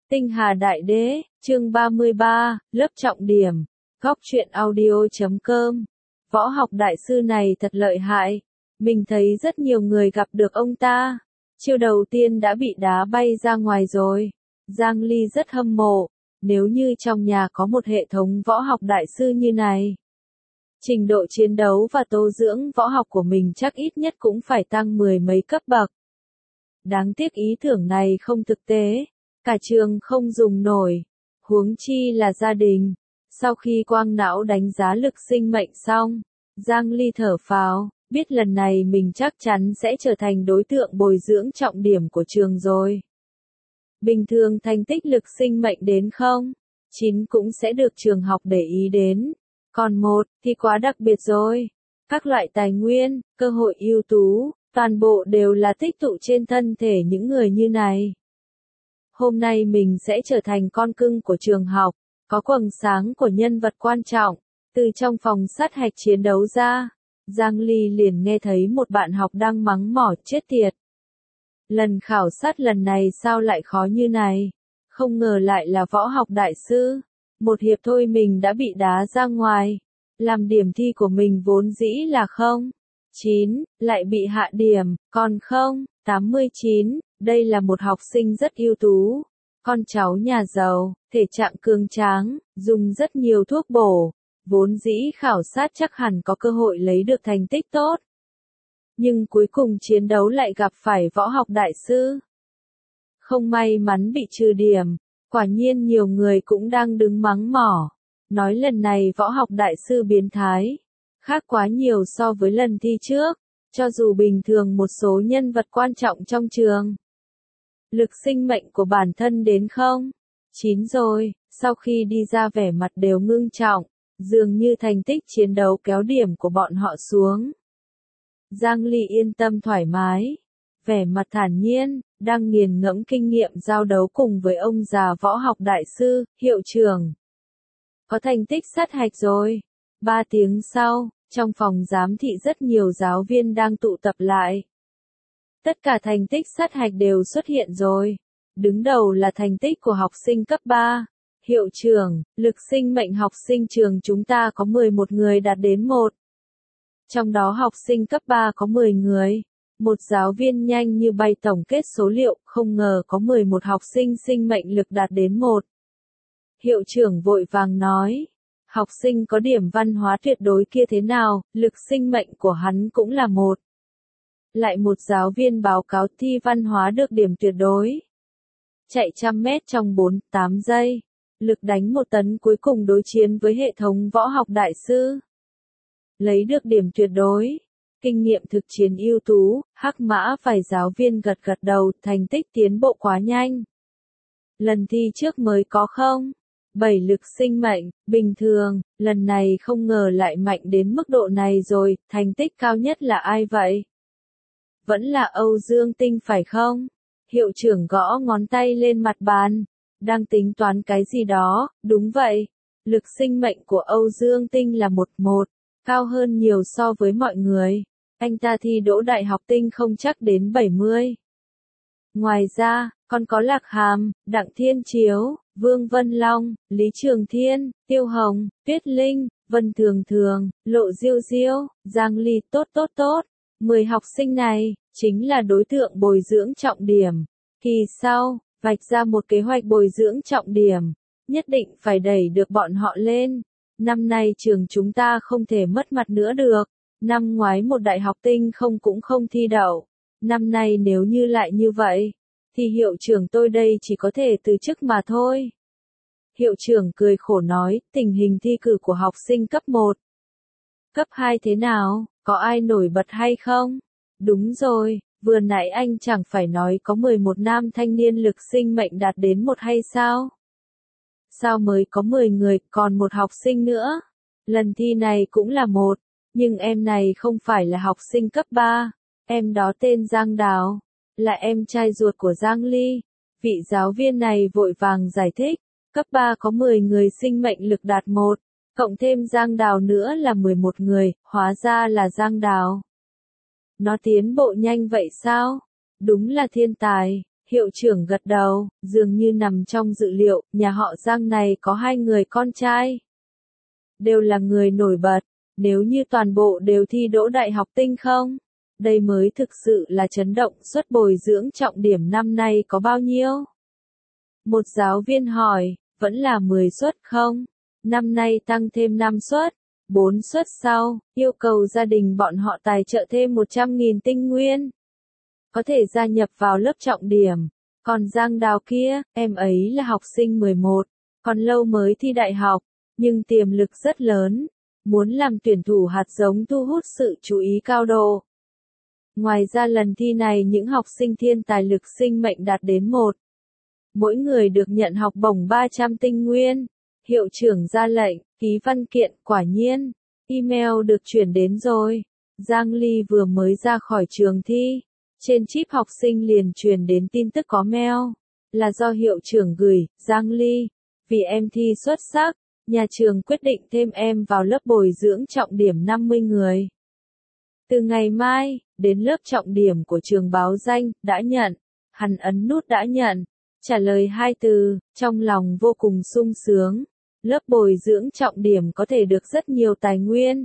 Tinh Hà Đại Đế, chương 33, lớp trọng điểm, góc truyện audio.com. Võ học đại sư này thật lợi hại. Mình thấy rất nhiều người gặp được ông ta. Chiêu đầu tiên đã bị đá bay ra ngoài rồi. Giang Ly rất hâm mộ. Nếu như trong nhà có một hệ thống võ học đại sư như này, trình độ chiến đấu và tô dưỡng võ học của mình chắc ít nhất cũng phải tăng 10 mấy cấp bậc. Đáng tiếc ý tưởng này không thực tế. Cả trường không dùng nổi, huống chi là gia đình. Sau khi quang não đánh giá lực sinh mệnh xong, Giang Ly thở phào, biết lần này mình chắc chắn sẽ trở thành đối tượng bồi dưỡng trọng điểm của trường rồi. Bình thường thành tích lực sinh mệnh đến 9 cũng sẽ được trường học để ý đến, còn 1 thì quá đặc biệt rồi. Các loại tài nguyên, cơ hội ưu tú, toàn bộ đều là tích tụ trên thân thể những người như này. Hôm nay mình sẽ trở thành con cưng của trường học, có quầng sáng của nhân vật quan trọng. Từ trong phòng sát hạch chiến đấu ra, Giang Ly liền nghe thấy một bạn học đang mắng mỏ chết tiệt. Lần khảo sát lần này sao lại khó như này? Không ngờ lại là võ học đại sư. Một hiệp thôi mình đã bị đá ra ngoài. Làm điểm thi của mình vốn dĩ là 9, lại bị hạ điểm, còn 89. Đây là một học sinh rất ưu tú, con cháu nhà giàu, thể trạng cường tráng, dùng rất nhiều thuốc bổ, vốn dĩ khảo sát chắc hẳn có cơ hội lấy được thành tích tốt. Nhưng cuối cùng chiến đấu lại gặp phải võ học đại sư. Không may mắn bị trừ điểm, quả nhiên nhiều người cũng đang đứng mắng mỏ, nói lần này võ học đại sư biến thái, khác quá nhiều so với lần thi trước, cho dù bình thường một số nhân vật quan trọng trong trường. Lực sinh mệnh của bản thân đến 9 rồi, sau khi đi ra vẻ mặt đều ngưng trọng, dường như thành tích chiến đấu kéo điểm của bọn họ xuống. Giang Ly yên tâm thoải mái, vẻ mặt thản nhiên, đang nghiền ngẫm kinh nghiệm giao đấu cùng với ông già võ học đại sư, hiệu trưởng. Có thành tích sát hạch rồi. 3 tiếng sau, trong phòng giám thị rất nhiều giáo viên đang tụ tập lại. Tất cả thành tích sát hạch đều xuất hiện rồi. Đứng đầu là thành tích của học sinh cấp 3. Hiệu trưởng, lực sinh mệnh học sinh trường chúng ta có 11 người đạt đến 1. Trong đó học sinh cấp 3 có 10 người. Một giáo viên nhanh như bay tổng kết số liệu, không ngờ có 11 học sinh sinh mệnh lực đạt đến 1. Hiệu trưởng vội vàng nói, học sinh có điểm văn hóa tuyệt đối kia thế nào, lực sinh mệnh của hắn cũng là 1. Lại một giáo viên báo cáo thi văn hóa được điểm tuyệt đối. Chạy 100 mét trong 48 giây. Lực đánh 1 tấn cuối cùng đối chiến với hệ thống võ học đại sư. Lấy được điểm tuyệt đối. Kinh nghiệm thực chiến ưu tú, hắc mã vài giáo viên gật gật đầu, thành tích tiến bộ quá nhanh. Lần thi trước mới có 7 lực sinh mệnh, bình thường, lần này không ngờ lại mạnh đến mức độ này rồi, thành tích cao nhất là ai vậy? Vẫn là Âu Dương Tinh phải không? Hiệu trưởng gõ ngón tay lên mặt bàn, đang tính toán cái gì đó, đúng vậy. Lực sinh mệnh của Âu Dương Tinh là 11, cao hơn nhiều so với mọi người. Anh ta thi đỗ đại học Tinh không chắc đến 70. Ngoài ra, còn có Lạc Hàm, Đặng Thiên Chiếu, Vương Vân Long, Lý Trường Thiên, Tiêu Hồng, Tuyết Linh, Vân Thường Thường, Lộ Diêu Diêu, Giang Ly tốt. 10 học sinh này, chính là đối tượng bồi dưỡng trọng điểm. Kỳ sau, vạch ra một kế hoạch bồi dưỡng trọng điểm. Nhất định phải đẩy được bọn họ lên. Năm nay trường chúng ta không thể mất mặt nữa được. Năm ngoái một đại học Tinh không cũng không thi đậu. Năm nay nếu như lại như vậy, thì hiệu trưởng tôi đây chỉ có thể từ chức mà thôi. Hiệu trưởng cười khổ nói, tình hình thi cử của học sinh cấp 1. Cấp 2 thế nào, có ai nổi bật hay không? Đúng rồi, vừa nãy anh chẳng phải nói có 11 nam thanh niên lực sinh mệnh đạt đến 1 hay sao? Sao mới có 10 người, còn một học sinh nữa? Lần thi này cũng là 1, nhưng em này không phải là học sinh cấp 3. Em đó tên Giang Đào, là em trai ruột của Giang Ly. Vị giáo viên này vội vàng giải thích, cấp 3 có 10 người sinh mệnh lực đạt 1, cộng thêm Giang Đào nữa là 11 người, hóa ra là Giang Đào. Nó tiến bộ nhanh vậy sao? Đúng là thiên tài. Hiệu trưởng gật đầu, dường như nằm trong dự liệu, nhà họ Giang này có 2 người con trai. Đều là người nổi bật, nếu như toàn bộ đều thi đỗ đại học tinh không? Đây mới thực sự là chấn động. Suất bồi dưỡng trọng điểm năm nay có bao nhiêu? Một giáo viên hỏi, vẫn là 10 suất không? Năm nay tăng thêm 5 suất, 4 suất sau, yêu cầu gia đình bọn họ tài trợ thêm 100.000 tinh nguyên. Có thể gia nhập vào lớp trọng điểm. Còn Giang Đào kia, em ấy là học sinh 11, còn lâu mới thi đại học, nhưng tiềm lực rất lớn, muốn làm tuyển thủ hạt giống thu hút sự chú ý cao độ. Ngoài ra lần thi này những học sinh thiên tài lực sinh mệnh đạt đến 1. Mỗi người được nhận học bổng 300 tinh nguyên. Hiệu trưởng ra lệnh, ký văn kiện, quả nhiên. Email được chuyển đến rồi. Giang Ly vừa mới ra khỏi trường thi. Trên chip học sinh liền truyền đến tin tức có mail. Là do hiệu trưởng gửi, Giang Ly. Vì em thi xuất sắc, nhà trường quyết định thêm em vào lớp bồi dưỡng trọng điểm 50 người. Từ ngày mai, đến lớp trọng điểm của trường báo danh, đã nhận. Hắn ấn nút đã nhận. Trả lời 2 từ, trong lòng vô cùng sung sướng. Lớp bồi dưỡng trọng điểm có thể được rất nhiều tài nguyên.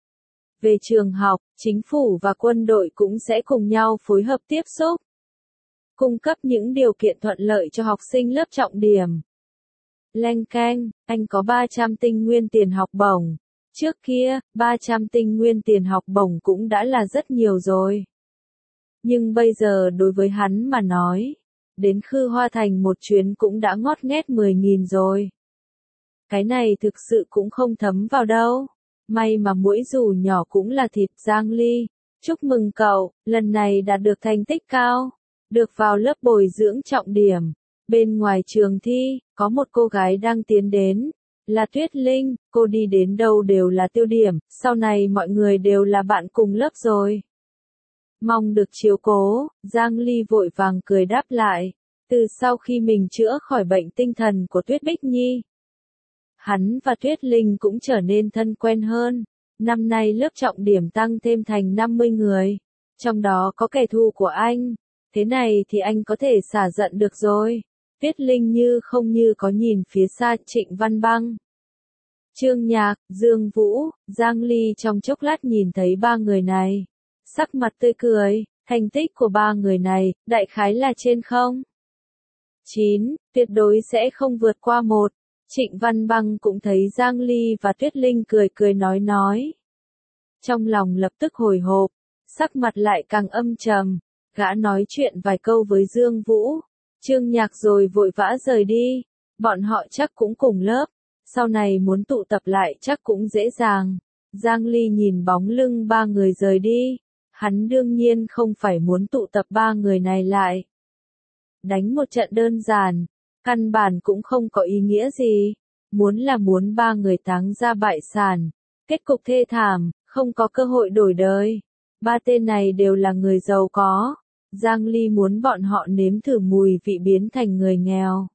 Về trường học, chính phủ và quân đội cũng sẽ cùng nhau phối hợp tiếp xúc. Cung cấp những điều kiện thuận lợi cho học sinh lớp trọng điểm. Leng keng, anh có 300 tinh nguyên tiền học bổng. Trước kia, 300 tinh nguyên tiền học bổng cũng đã là rất nhiều rồi. Nhưng bây giờ đối với hắn mà nói, đến Khư Hoa Thành một chuyến cũng đã ngót nghét 10.000 rồi. Cái này thực sự cũng không thấm vào đâu. May mà muỗi dù nhỏ cũng là thịt. Giang Ly. Chúc mừng cậu, lần này đạt được thành tích cao. Được vào lớp bồi dưỡng trọng điểm. Bên ngoài trường thi, có một cô gái đang tiến đến. Là Tuyết Linh, cô đi đến đâu đều là tiêu điểm, sau này mọi người đều là bạn cùng lớp rồi. Mong được chiếu cố, Giang Ly vội vàng cười đáp lại. Từ sau khi mình chữa khỏi bệnh tinh thần của Tuyết Bích Nhi, hắn và Tuyết Linh cũng trở nên thân quen hơn. Năm nay lớp trọng điểm tăng thêm thành 50 người. Trong đó có kẻ thù của anh. Thế này thì anh có thể xả giận được rồi. Tuyết Linh như không như có nhìn phía xa Trịnh Văn Băng, Trương Nhạc, Dương Vũ, Giang Ly trong chốc lát nhìn thấy 3 người này. Sắc mặt tươi cười, thành tích của 3 người này, đại khái là trên 9, tuyệt đối sẽ không vượt qua 1. Trịnh Văn Băng cũng thấy Giang Ly và Tuyết Linh cười cười nói. Trong lòng lập tức hồi hộp, sắc mặt lại càng âm trầm, gã nói chuyện vài câu với Dương Vũ, Trương Nhạc rồi vội vã rời đi, bọn họ chắc cũng cùng lớp, sau này muốn tụ tập lại chắc cũng dễ dàng. Giang Ly nhìn bóng lưng 3 người rời đi, hắn đương nhiên không phải muốn tụ tập 3 người này lại. Đánh một trận đơn giản, căn bản cũng không có ý nghĩa gì, muốn 3 người táng ra bại sản, kết cục thê thảm, không có cơ hội đổi đời. 3 tên này đều là người giàu có, Giang Ly muốn bọn họ nếm thử mùi vị biến thành người nghèo.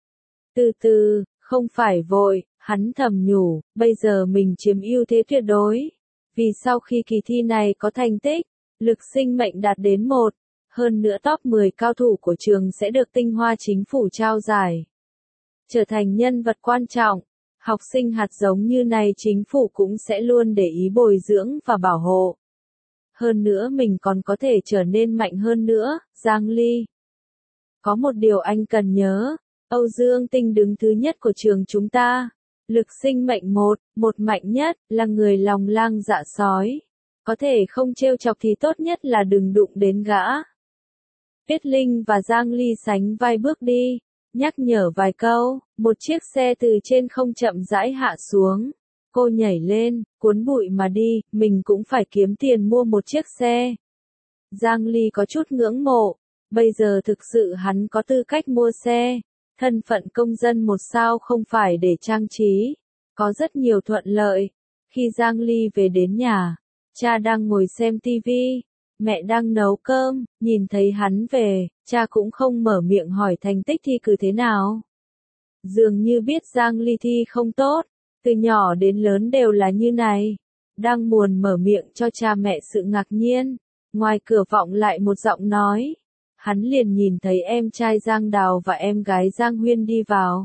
Từ từ, không phải vội, hắn thầm nhủ, bây giờ mình chiếm ưu thế tuyệt đối. Vì sau khi kỳ thi này có thành tích, lực sinh mệnh đạt đến 1, hơn nữa top 10 cao thủ của trường sẽ được tinh hoa chính phủ trao giải. Trở thành nhân vật quan trọng, học sinh hạt giống như này chính phủ cũng sẽ luôn để ý bồi dưỡng và bảo hộ. Hơn nữa mình còn có thể trở nên mạnh hơn nữa. Giang Ly. Có một điều anh cần nhớ, Âu Dương Tinh đứng thứ nhất của trường chúng ta. Lực sinh mệnh 1 mạnh nhất, là người lòng lang dạ sói. Có thể không trêu chọc thì tốt nhất là đừng đụng đến gã. Tuyết Linh và Giang Ly sánh vai bước đi, nhắc nhở vài câu, một chiếc xe từ trên không chậm rãi hạ xuống. Cô nhảy lên, cuốn bụi mà đi, mình cũng phải kiếm tiền mua một chiếc xe. Giang Ly có chút ngưỡng mộ, bây giờ thực sự hắn có tư cách mua xe. Thân phận công dân 1 sao không phải để trang trí, có rất nhiều thuận lợi. Khi Giang Ly về đến nhà, cha đang ngồi xem tivi, mẹ đang nấu cơm, nhìn thấy hắn về, cha cũng không mở miệng hỏi thành tích thi cử thế nào. Dường như biết Giang Ly thi không tốt, từ nhỏ đến lớn đều là như này. Đang muốn mở miệng cho cha mẹ sự ngạc nhiên, ngoài cửa vọng lại một giọng nói. hắn liền nhìn thấy em trai Giang Đào và em gái Giang Huyên đi vào.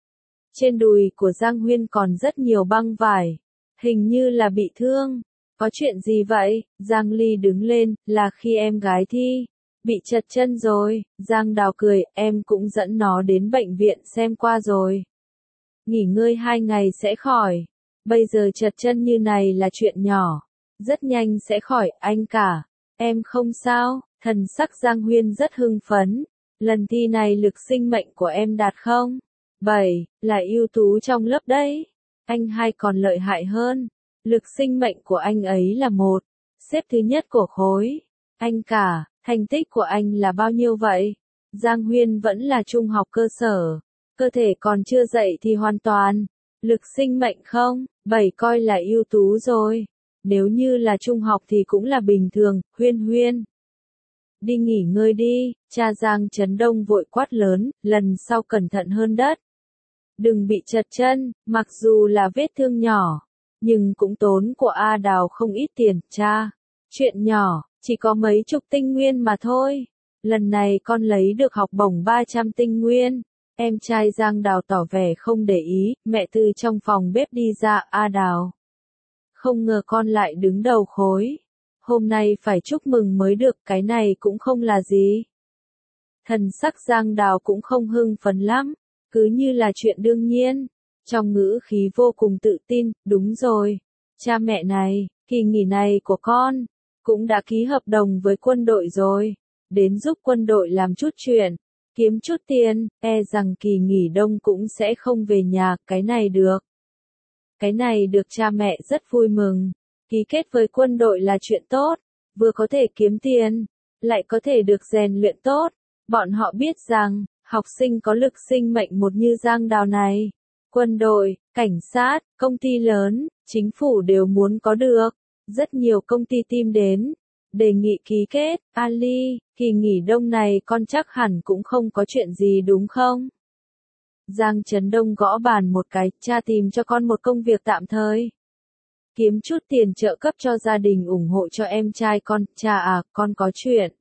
Trên đùi của Giang Huyên còn rất nhiều băng vải, hình như là bị thương. Có chuyện gì vậy? Giang Ly đứng lên, là khi em gái Thi bị trật chân rồi. Giang Đào cười, em cũng dẫn nó đến bệnh viện xem qua rồi. Nghỉ ngơi 2 ngày sẽ khỏi. Bây giờ trật chân như này là chuyện nhỏ. Rất nhanh sẽ khỏi, anh cả. Em không sao. Thần sắc Giang Huyên rất hưng phấn. Lần thi này lực sinh mệnh của em đạt không? 7, là ưu tú trong lớp đấy. Anh hai còn lợi hại hơn. Lực sinh mệnh của anh ấy là 1, xếp thứ nhất của khối. Anh cả, thành tích của anh là bao nhiêu vậy? Giang Huyên vẫn là trung học cơ sở. Cơ thể còn chưa dậy thì hoàn toàn. Lực sinh mệnh không? 7 coi là ưu tú rồi. Nếu như là trung học thì cũng là bình thường. Huyên. Đi nghỉ ngơi đi. Cha Giang Trấn Đông vội quát lớn, lần sau cẩn thận hơn đất. Đừng bị trật chân, mặc dù là vết thương nhỏ, nhưng cũng tốn của A Đào không ít tiền, cha. Chuyện nhỏ, chỉ có mấy chục tinh nguyên mà thôi. Lần này con lấy được học bổng 300 tinh nguyên. Em trai Giang Đào tỏ vẻ không để ý, mẹ từ trong phòng bếp đi ra, A Đào. Không ngờ con lại đứng đầu khối. Hôm nay phải chúc mừng mới được, cái này cũng không là gì. Thần sắc Giang Đào cũng không hưng phấn lắm, cứ như là chuyện đương nhiên. Trong ngữ khí vô cùng tự tin, đúng rồi. Cha mẹ này, kỳ nghỉ này của con, cũng đã ký hợp đồng với quân đội rồi. Đến giúp quân đội làm chút chuyện, kiếm chút tiền, e rằng kỳ nghỉ đông cũng sẽ không về nhà, cái này được. Cái này được cha mẹ rất vui mừng. Ký kết với quân đội là chuyện tốt, vừa có thể kiếm tiền, lại có thể được rèn luyện tốt. Bọn họ biết rằng, học sinh có lực sinh mệnh một như Giang Đào này, quân đội, cảnh sát, công ty lớn, chính phủ đều muốn có được. Rất nhiều công ty tìm đến, đề nghị ký kết. Ali, kỳ nghỉ đông này con chắc hẳn cũng không có chuyện gì đúng không? Giang Trấn Đông gõ bàn một cái, cha tìm cho con một công việc tạm thời. Kiếm chút tiền trợ cấp cho gia đình ủng hộ cho em trai con, cha à, con có chuyện.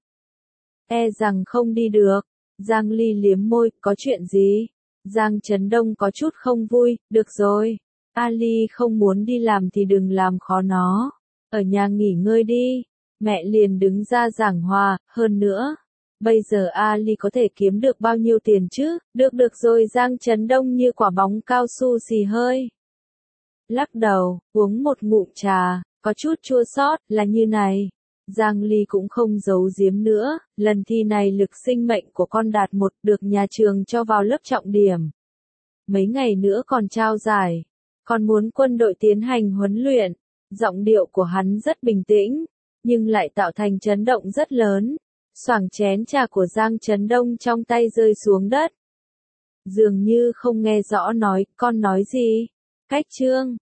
E rằng không đi được. Giang Ly liếm môi, có chuyện gì? Giang Trấn Đông có chút không vui, được rồi. Ali không muốn đi làm thì đừng làm khó nó. Ở nhà nghỉ ngơi đi. Mẹ liền đứng ra giảng hòa, hơn nữa. Bây giờ Ali có thể kiếm được bao nhiêu tiền chứ? Được rồi, Giang Trấn Đông như quả bóng cao su xì hơi. Lắc đầu, uống một ngụm trà, có chút chua xót, là như này. Giang Ly cũng không giấu giếm nữa, lần thi này lực sinh mệnh của con đạt 1, được nhà trường cho vào lớp trọng điểm. Mấy ngày nữa còn trao giải, con muốn quân đội tiến hành huấn luyện. Giọng điệu của hắn rất bình tĩnh, nhưng lại tạo thành chấn động rất lớn. Xoảng chén trà của Giang Trấn Đông trong tay rơi xuống đất. Dường như không nghe rõ nói, con nói gì? Cách chương